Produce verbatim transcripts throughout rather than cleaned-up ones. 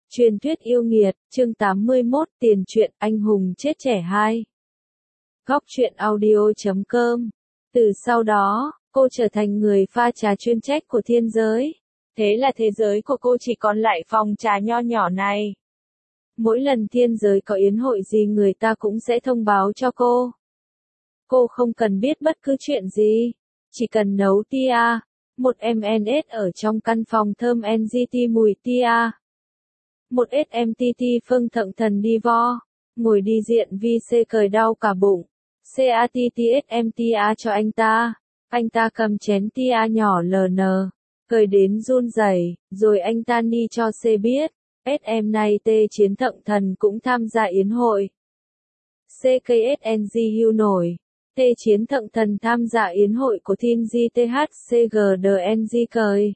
Truyền thuyết yêu nghiệt, chương tám mươi mốt, tiền truyện, anh hùng chết trẻ hai. Góc truyện audio chấm com. Từ sau đó, cô trở thành người pha trà chuyên trách của thiên giới. Thế là thế giới của cô chỉ còn lại phòng trà nho nhỏ này. Mỗi lần thiên giới có yến hội gì người ta cũng sẽ thông báo cho cô. Cô không cần biết bất cứ chuyện gì, chỉ cần nấu tia, một ml ở trong căn phòng thơm en giê tê mùi tia. Một ét em tê tê phương thượng thần đi vo, ngồi đi diện vi xê cởi đau cả bụng. xê-a-tê-tê-ét-em-tê-a cho anh ta. Anh ta cầm chén tia nhỏ lờ nờ, cười đến run rẩy, rồi anh ta ni cho C biết, ét em này tê chiến thượng thần cũng tham gia yến hội. xê ca ét en giê hưu nổi, tê chiến thượng thần tham gia yến hội của thiên di tê hát xê giê đê en giê cười.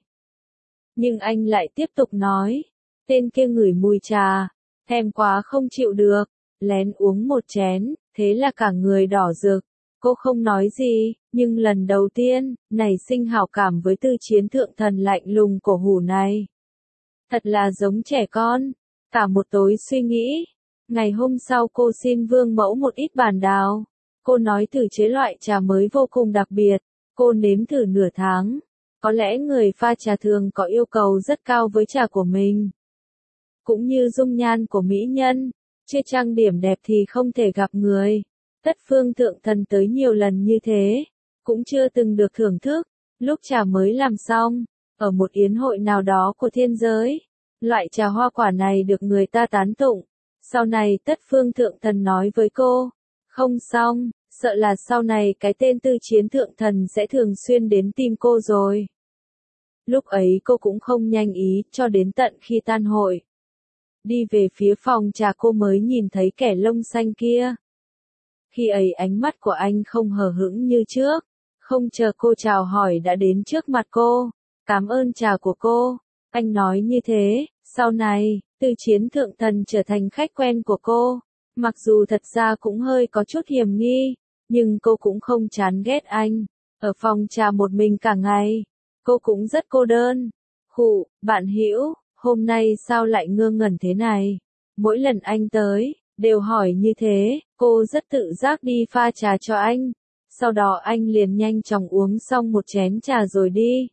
Nhưng anh lại tiếp tục nói. Tên kia ngửi mùi trà, thèm quá không chịu được, lén uống một chén, thế là cả người đỏ rực. Cô không nói gì, nhưng lần đầu tiên, nảy sinh hảo cảm với tư chiến thượng thần lạnh lùng cổ hủ này. Thật là giống trẻ con. Cả một tối suy nghĩ. Ngày hôm sau cô xin vương mẫu một ít bản đào. Cô nói thử chế loại trà mới vô cùng đặc biệt. Cô nếm thử nửa tháng. Có lẽ người pha trà thường có yêu cầu rất cao với trà của mình. Cũng như dung nhan của mỹ nhân, chưa trang điểm đẹp thì không thể gặp người. Tất phương thượng thần tới nhiều lần như thế, cũng chưa từng được thưởng thức. Lúc trà mới làm xong, ở một yến hội nào đó của thiên giới, loại trà hoa quả này được người ta tán tụng. Sau này tất phương thượng thần nói với cô, không xong, sợ là sau này cái tên tư chiến thượng thần sẽ thường xuyên đến tìm cô rồi. Lúc ấy cô cũng không nhanh ý, cho đến tận khi tan hội. Đi về phía phòng trà cô mới nhìn thấy kẻ lông xanh kia. Khi ấy ánh mắt của anh không hờ hững như trước, không chờ cô chào hỏi đã đến trước mặt cô, cảm ơn trà của cô. Anh nói như thế, sau này, tư chiến thượng thần trở thành khách quen của cô. Mặc dù thật ra cũng hơi có chút hiểm nghi, nhưng cô cũng không chán ghét anh. Ở phòng trà một mình cả ngày, cô cũng rất cô đơn. Khụ, bạn hữu. Hôm nay sao lại ngơ ngẩn thế này? Mỗi lần anh tới, đều hỏi như thế, cô rất tự giác đi pha trà cho anh. Sau đó anh liền nhanh chóng uống xong một chén trà rồi đi.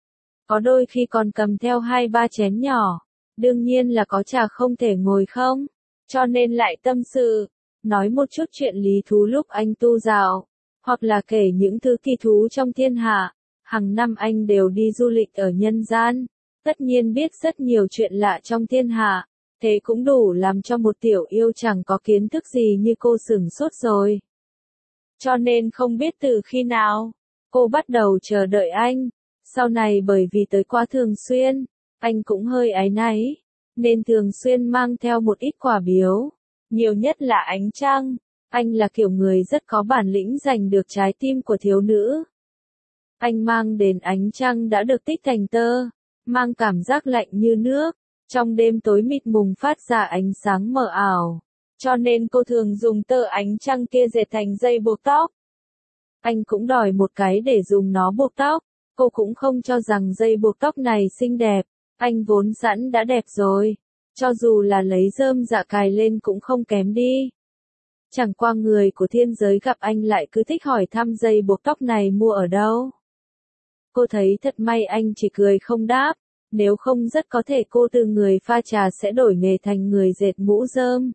Có đôi khi còn cầm theo hai ba chén nhỏ. Đương nhiên là có trà không thể ngồi không. Cho nên lại tâm sự, nói một chút chuyện lý thú lúc anh tu dạo. Hoặc là kể những thứ kỳ thú trong thiên hạ. Hàng năm anh đều đi du lịch ở nhân gian. Tất nhiên biết rất nhiều chuyện lạ trong thiên hạ, thế cũng đủ làm cho một tiểu yêu chẳng có kiến thức gì như cô sửng sốt rồi. Cho nên không biết từ khi nào, cô bắt đầu chờ đợi anh. Sau này bởi vì tới quá thường xuyên, anh cũng hơi áy náy, nên thường xuyên mang theo một ít quà biếu. Nhiều nhất là ánh trăng, anh là kiểu người rất có bản lĩnh giành được trái tim của thiếu nữ. Anh mang đến ánh trăng đã được tích thành tơ. Mang cảm giác lạnh như nước, trong đêm tối mịt mùng phát ra ánh sáng mờ ảo, cho nên cô thường dùng tơ ánh trăng kia dệt thành dây buộc tóc. Anh cũng đòi một cái để dùng nó buộc tóc, cô cũng không cho rằng dây buộc tóc này xinh đẹp, anh vốn sẵn đã đẹp rồi, cho dù là lấy rơm dạ cài lên cũng không kém đi. Chẳng qua người của thiên giới gặp anh lại cứ thích hỏi thăm dây buộc tóc này mua ở đâu. Cô thấy thật may anh chỉ cười không đáp, nếu không rất có thể cô từ người pha trà sẽ đổi nghề thành người dệt mũ rơm.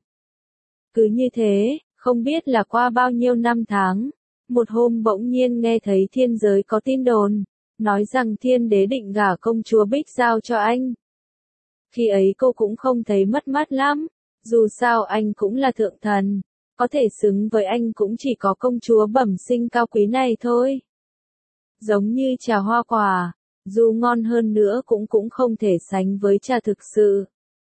Cứ như thế, không biết là qua bao nhiêu năm tháng, một hôm bỗng nhiên nghe thấy thiên giới có tin đồn, nói rằng thiên đế định gả công chúa Bích Giao cho anh. Khi ấy cô cũng không thấy mất mát lắm, dù sao anh cũng là thượng thần, có thể xứng với anh cũng chỉ có công chúa bẩm sinh cao quý này thôi. Giống như trà hoa quả, dù ngon hơn nữa cũng cũng không thể sánh với trà thực sự.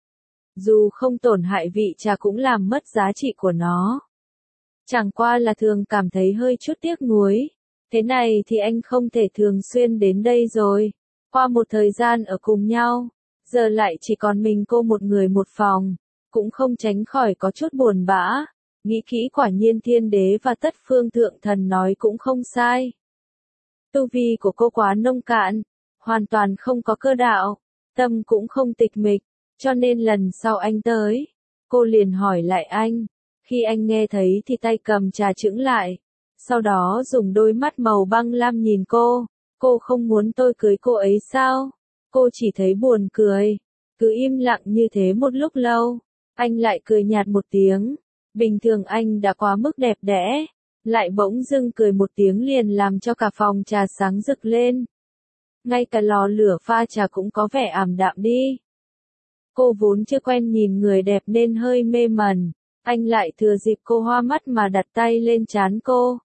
Dù không tổn hại vị trà cũng làm mất giá trị của nó. Chẳng qua là thường cảm thấy hơi chút tiếc nuối. Thế này thì anh không thể thường xuyên đến đây rồi. Qua một thời gian ở cùng nhau, giờ lại chỉ còn mình cô một người một phòng, cũng không tránh khỏi có chút buồn bã. Nghĩ kỹ quả nhiên thiên đế và tất phương thượng thần nói cũng không sai. Tu vi của cô quá nông cạn, hoàn toàn không có cơ đạo, tâm cũng không tịch mịch, Cho nên lần sau anh tới, cô liền hỏi lại anh. Khi anh nghe thấy thì tay cầm trà chững lại. Sau đó dùng đôi mắt màu băng lam nhìn cô. Cô không muốn tôi cưới cô ấy sao? Cô chỉ thấy buồn cười. Cứ im lặng như thế một lúc lâu. Anh lại cười nhạt một tiếng. Bình thường anh đã quá mức đẹp đẽ. Lại bỗng dưng cười một tiếng liền làm cho cả phòng trà sáng rực lên. Ngay cả lò lửa pha trà cũng có vẻ ảm đạm đi. Cô vốn chưa quen nhìn người đẹp nên hơi mê mẩn. Anh lại thừa dịp cô hoa mắt mà đặt tay lên trán cô.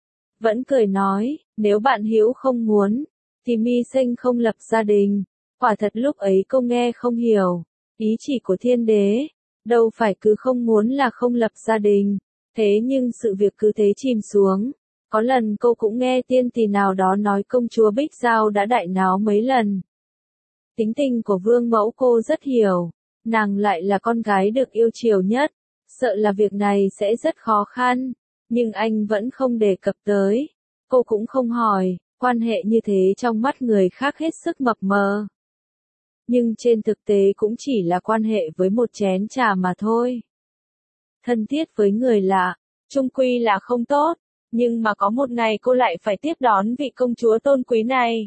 Vẫn cười nói, nếu bạn Hữu không muốn, thì Mi Sinh không lập gia đình. Quả thật lúc ấy cô nghe không hiểu. Ý chỉ của thiên đế. Đâu phải cứ không muốn là không lập gia đình. Thế nhưng sự việc cứ thế chìm xuống. Có lần cô cũng nghe tiên tỷ nào đó nói công chúa Bích Giao đã đại náo mấy lần. Tính tình của vương mẫu cô rất hiểu. Nàng lại là con gái được yêu chiều nhất. Sợ là việc này sẽ rất khó khăn. Nhưng anh vẫn không đề cập tới. Cô cũng không hỏi. Quan hệ như thế trong mắt người khác hết sức mập mờ. Nhưng trên thực tế cũng chỉ là quan hệ với một chén trà mà thôi. Thân thiết với người lạ, chung quy là không tốt. Nhưng mà có một ngày cô lại phải tiếp đón vị công chúa tôn quý này.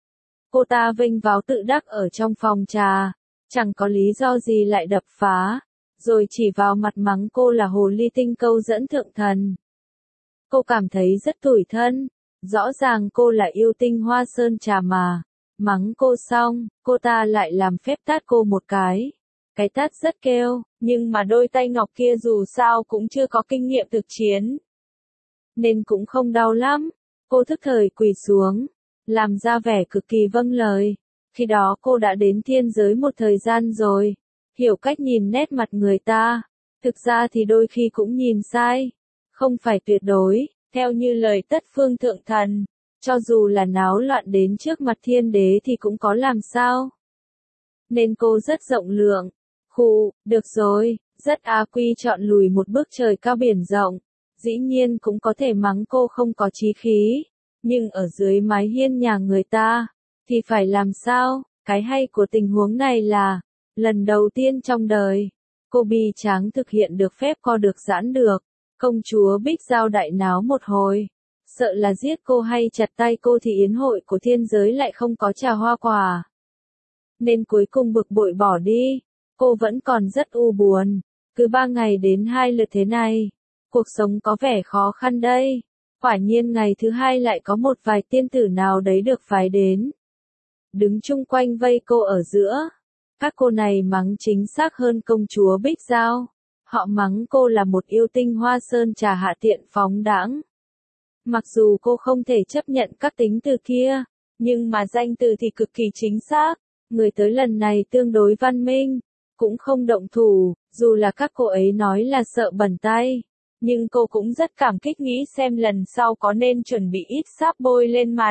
Cô ta vênh váo tự đắc ở trong phòng trà. Chẳng có lý do gì lại đập phá. Rồi chỉ vào mặt mắng cô là hồ ly tinh câu dẫn thượng thần. Cô cảm thấy rất tủi thân. Rõ ràng cô là yêu tinh hoa sơn trà mà. Mắng cô xong, cô ta lại làm phép tát cô một cái. Cái tát rất kêu, nhưng mà đôi tay ngọc kia dù sao cũng chưa có kinh nghiệm thực chiến. Nên cũng không đau lắm. Cô thức thời quỳ xuống. Làm ra vẻ cực kỳ vâng lời. Khi đó cô đã đến thiên giới một thời gian rồi. Hiểu cách nhìn nét mặt người ta. Thực ra thì đôi khi cũng nhìn sai. Không phải tuyệt đối, theo như lời tất phương thượng thần. Cho dù là náo loạn đến trước mặt thiên đế thì cũng có làm sao. Nên cô rất rộng lượng. Khụ, được rồi, rất á quy chọn lùi một bước trời cao biển rộng. Dĩ nhiên cũng có thể mắng cô không có chí khí. Nhưng ở dưới mái hiên nhà người ta, thì phải làm sao? Cái hay của tình huống này là, lần đầu tiên trong đời, cô bi tráng thực hiện được phép co được giãn được. Công chúa Bích Giao đại náo một hồi. Sợ là giết cô hay chặt tay cô thì yến hội của thiên giới lại không có trà hoa quả. Nên cuối cùng bực bội bỏ đi. Cô vẫn còn rất u buồn. Cứ ba ngày đến hai lượt thế này. Cuộc sống có vẻ khó khăn đây. Quả nhiên ngày thứ hai lại có một vài tiên tử nào đấy được phái đến. Đứng chung quanh vây cô ở giữa. Các cô này mắng chính xác hơn công chúa Bích Giao. Họ mắng cô là một yêu tinh hoa sơn trà hạ tiện phóng đãng. Mặc dù cô không thể chấp nhận các tính từ kia, nhưng mà danh từ thì cực kỳ chính xác. Người tới lần này tương đối văn minh, cũng không động thủ, dù là các cô ấy nói là sợ bẩn tay. Nhưng cô cũng rất cảm kích nghĩ xem lần sau có nên chuẩn bị ít sáp bôi lên mặt.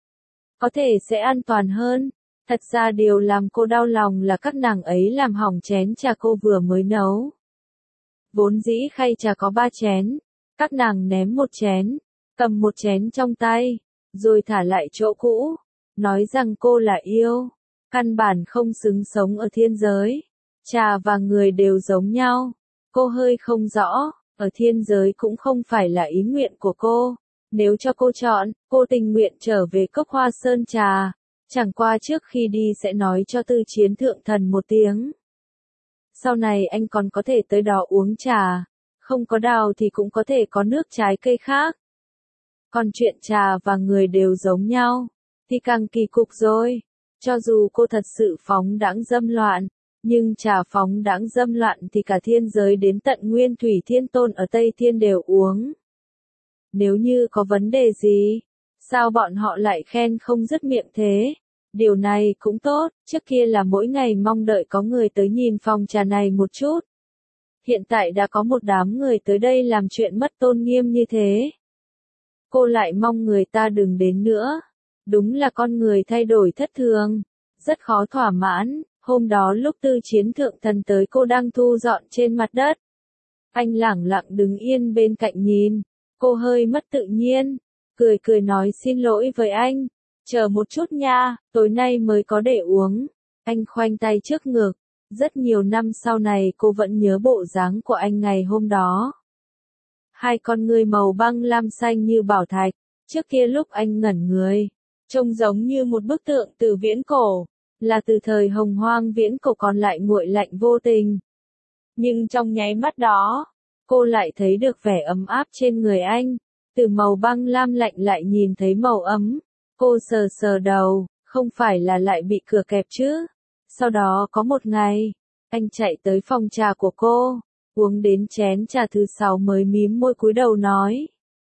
Có thể sẽ an toàn hơn. Thật ra điều làm cô đau lòng là các nàng ấy làm hỏng chén trà cô vừa mới nấu. Vốn dĩ khay trà có ba chén. Các nàng ném một chén, cầm một chén trong tay, rồi thả lại chỗ cũ. Nói rằng cô là yêu. Căn bản không xứng sống ở thiên giới. Trà và người đều giống nhau. Cô hơi không rõ. Ở thiên giới cũng không phải là ý nguyện của cô. Nếu cho cô chọn, cô tình nguyện trở về cốc hoa sơn trà. Chẳng qua trước khi đi sẽ nói cho tư chiến thượng thần một tiếng. Sau này anh còn có thể tới đó uống trà. Không có đào thì cũng có thể có nước trái cây khác. Còn chuyện trà và người đều giống nhau, thì càng kỳ cục rồi. Cho dù cô thật sự phóng đãng dâm loạn, nhưng trà phóng đãng dâm loạn thì cả thiên giới đến tận Nguyên Thủy Thiên Tôn ở Tây Thiên đều uống. Nếu như có vấn đề gì, sao bọn họ lại khen không dứt miệng thế? Điều này cũng tốt, trước kia là mỗi ngày mong đợi có người tới nhìn phòng trà này một chút. Hiện tại đã có một đám người tới đây làm chuyện mất tôn nghiêm như thế. Cô lại mong người ta đừng đến nữa. Đúng là con người thay đổi thất thường. Rất khó thỏa mãn. Hôm đó lúc tư chiến thượng thần tới cô đang thu dọn trên mặt đất. Anh lẳng lặng đứng yên bên cạnh nhìn. Cô hơi mất tự nhiên. Cười cười nói xin lỗi với anh. Chờ một chút nha, tối nay mới có để uống. Anh khoanh tay trước ngực. Rất nhiều năm sau này cô vẫn nhớ bộ dáng của anh ngày hôm đó. Hai con ngươi màu băng lam xanh như bảo thạch, trước kia lúc anh ngẩn người, trông giống như một bức tượng từ viễn cổ, là từ thời hồng hoang viễn cổ còn lại nguội lạnh vô tình. Nhưng trong nháy mắt đó, cô lại thấy được vẻ ấm áp trên người anh, từ màu băng lam lạnh lại nhìn thấy màu ấm. Cô sờ sờ đầu, không phải là lại bị cửa kẹp chứ. Sau đó có một ngày, anh chạy tới phòng trà của cô, uống đến chén trà thứ sáu mới mím môi cúi đầu nói.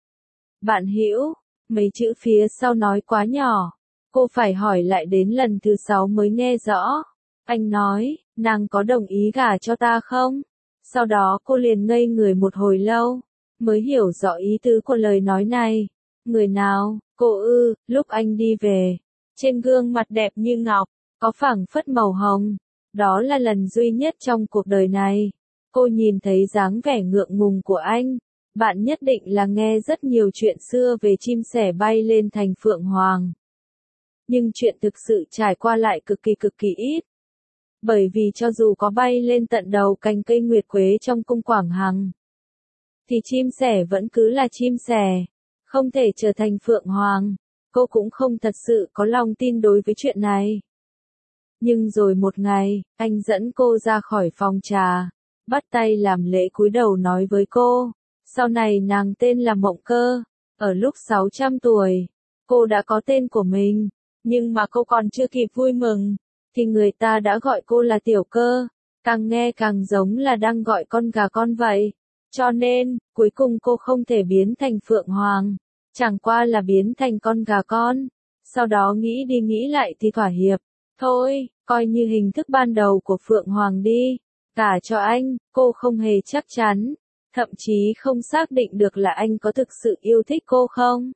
Bạn Hữu, mấy chữ phía sau nói quá nhỏ, cô phải hỏi lại đến lần thứ sáu mới nghe rõ. Anh nói, nàng có đồng ý gả cho ta không? Sau đó cô liền ngây người một hồi lâu, mới hiểu rõ ý tứ của lời nói này. Người nào? Cô ư? Lúc anh đi về, trên gương mặt đẹp như ngọc, có phảng phất màu hồng. Đó là lần duy nhất trong cuộc đời này, cô nhìn thấy dáng vẻ ngượng ngùng của anh. Bạn nhất định là nghe rất nhiều chuyện xưa về chim sẻ bay lên thành phượng hoàng. Nhưng chuyện thực sự trải qua lại cực kỳ cực kỳ ít. Bởi vì cho dù có bay lên tận đầu cành cây nguyệt quế trong cung Quảng Hằng, thì chim sẻ vẫn cứ là chim sẻ, không thể trở thành phượng hoàng. Cô cũng không thật sự có lòng tin đối với chuyện này. Nhưng rồi một ngày, anh dẫn cô ra khỏi phòng trà, bắt tay làm lễ cúi đầu nói với cô, sau này nàng tên là Mộng Cơ. Ở lúc sáu trăm tuổi, cô đã có tên của mình, nhưng mà cô còn chưa kịp vui mừng, thì người ta đã gọi cô là Tiểu Cơ, càng nghe càng giống là đang gọi con gà con vậy. Cho nên, cuối cùng cô không thể biến thành Phượng Hoàng, chẳng qua là biến thành con gà con. Sau đó nghĩ đi nghĩ lại thì thỏa hiệp, thôi, coi như hình thức ban đầu của Phượng Hoàng đi, gả cho anh. Cô không hề chắc chắn, thậm chí không xác định được là anh có thực sự yêu thích cô không,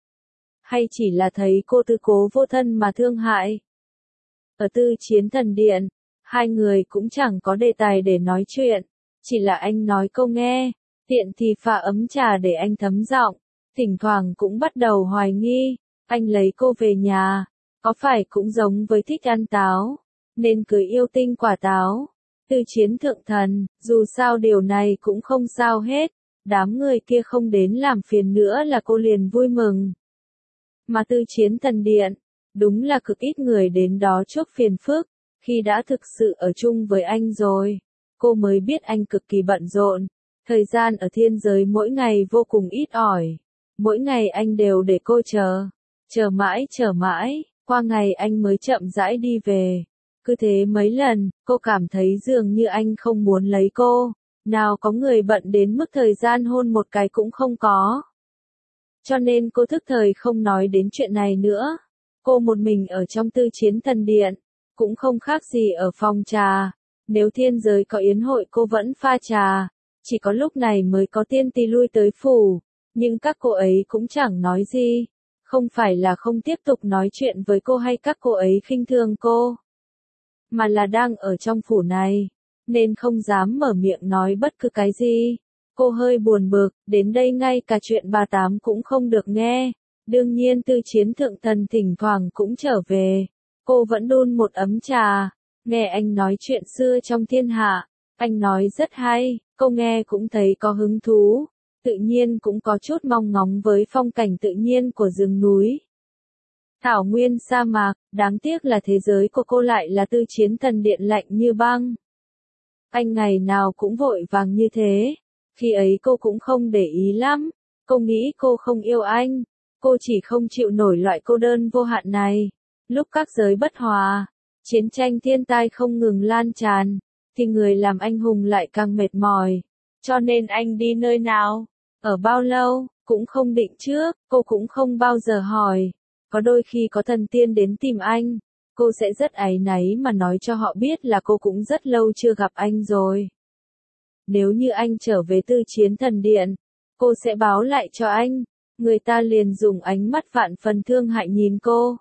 hay chỉ là thấy cô tư cố vô thân mà thương hại. Ở Tư Chiến Thần Điện, hai người cũng chẳng có đề tài để nói chuyện, chỉ là anh nói câu nghe, tiện thì pha ấm trà để anh thấm giọng, thỉnh thoảng cũng bắt đầu hoài nghi, anh lấy cô về nhà, có phải cũng giống với thích ăn táo, nên cứ yêu tinh quả táo. Tư Chiến Thượng Thần, dù sao điều này cũng không sao hết, đám người kia không đến làm phiền nữa là cô liền vui mừng. Mà Tư Chiến Thần Điện, đúng là cực ít người đến đó chuốc phiền phức. Khi đã thực sự ở chung với anh rồi, cô mới biết anh cực kỳ bận rộn. Thời gian ở thiên giới mỗi ngày vô cùng ít ỏi. Mỗi ngày anh đều để cô chờ. Chờ mãi chờ mãi, qua ngày anh mới chậm rãi đi về. Cứ thế mấy lần, cô cảm thấy dường như anh không muốn lấy cô. Nào có người bận đến mức thời gian hôn một cái cũng không có. Cho nên cô thức thời không nói đến chuyện này nữa. Cô một mình ở trong Tư Chiến Thần Điện, cũng không khác gì ở phòng trà. Nếu thiên giới có yến hội cô vẫn pha trà, chỉ có lúc này mới có tiên tỳ lui tới phủ, nhưng các cô ấy cũng chẳng nói gì. Không phải là không tiếp tục nói chuyện với cô hay các cô ấy khinh thường cô, mà là đang ở trong phủ này, nên không dám mở miệng nói bất cứ cái gì. Cô hơi buồn bực, đến đây ngay cả chuyện bà Tám cũng không được nghe. Đương nhiên Tư Chiến Thượng Thần thỉnh thoảng cũng trở về. Cô vẫn đun một ấm trà, nghe anh nói chuyện xưa trong thiên hạ. Anh nói rất hay, cô nghe cũng thấy có hứng thú. Tự nhiên cũng có chút mong ngóng với phong cảnh tự nhiên của rừng núi, thảo nguyên sa mạc. Đáng tiếc là thế giới của cô lại là Tư Chiến Thần Điện lạnh như băng. Anh ngày nào cũng vội vàng như thế. Khi ấy cô cũng không để ý lắm. Cô nghĩ cô không yêu anh. Cô chỉ không chịu nổi loại cô đơn vô hạn này. Lúc các giới bất hòa, chiến tranh thiên tai không ngừng lan tràn, thì người làm anh hùng lại càng mệt mỏi. Cho nên anh đi nơi nào, ở bao lâu, cũng không định trước. Cô cũng không bao giờ hỏi. Có đôi khi có thần tiên đến tìm anh, cô sẽ rất áy náy mà nói cho họ biết là cô cũng rất lâu chưa gặp anh rồi. Nếu như anh trở về Tư Chiến Thần Điện, cô sẽ báo lại cho anh. Người ta liền dùng ánh mắt vạn phần thương hại nhìn cô.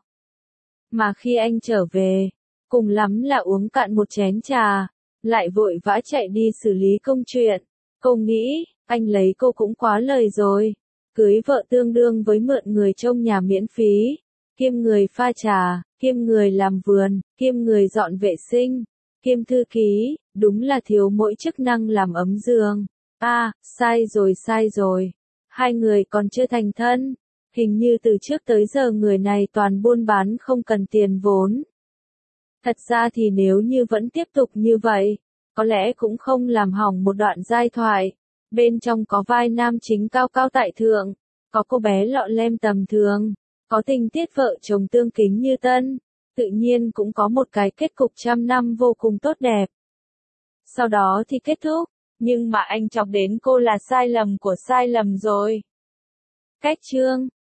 Mà khi anh trở về, cùng lắm là uống cạn một chén trà, lại vội vã chạy đi xử lý công chuyện. Cô nghĩ, anh lấy cô cũng quá lời rồi. Cưới vợ tương đương với mượn người trông nhà miễn phí, kiêm người pha trà, kiêm người làm vườn, kiêm người dọn vệ sinh, Kiêm thư ký, đúng là thiếu mỗi chức năng làm ấm giường. À, sai rồi sai rồi. Hai người còn chưa thành thân. Hình như từ trước tới giờ người này toàn buôn bán không cần tiền vốn. Thật ra thì nếu như vẫn tiếp tục như vậy, có lẽ cũng không làm hỏng một đoạn giai thoại. Bên trong có vai nam chính cao cao tại thượng, có cô bé lọ lem tầm thường, có tình tiết vợ chồng tương kính như tân, tự nhiên cũng có một cái kết cục trăm năm vô cùng tốt đẹp. Sau đó thì kết thúc, nhưng mà anh chọc đến cô là sai lầm của sai lầm rồi. Cách chương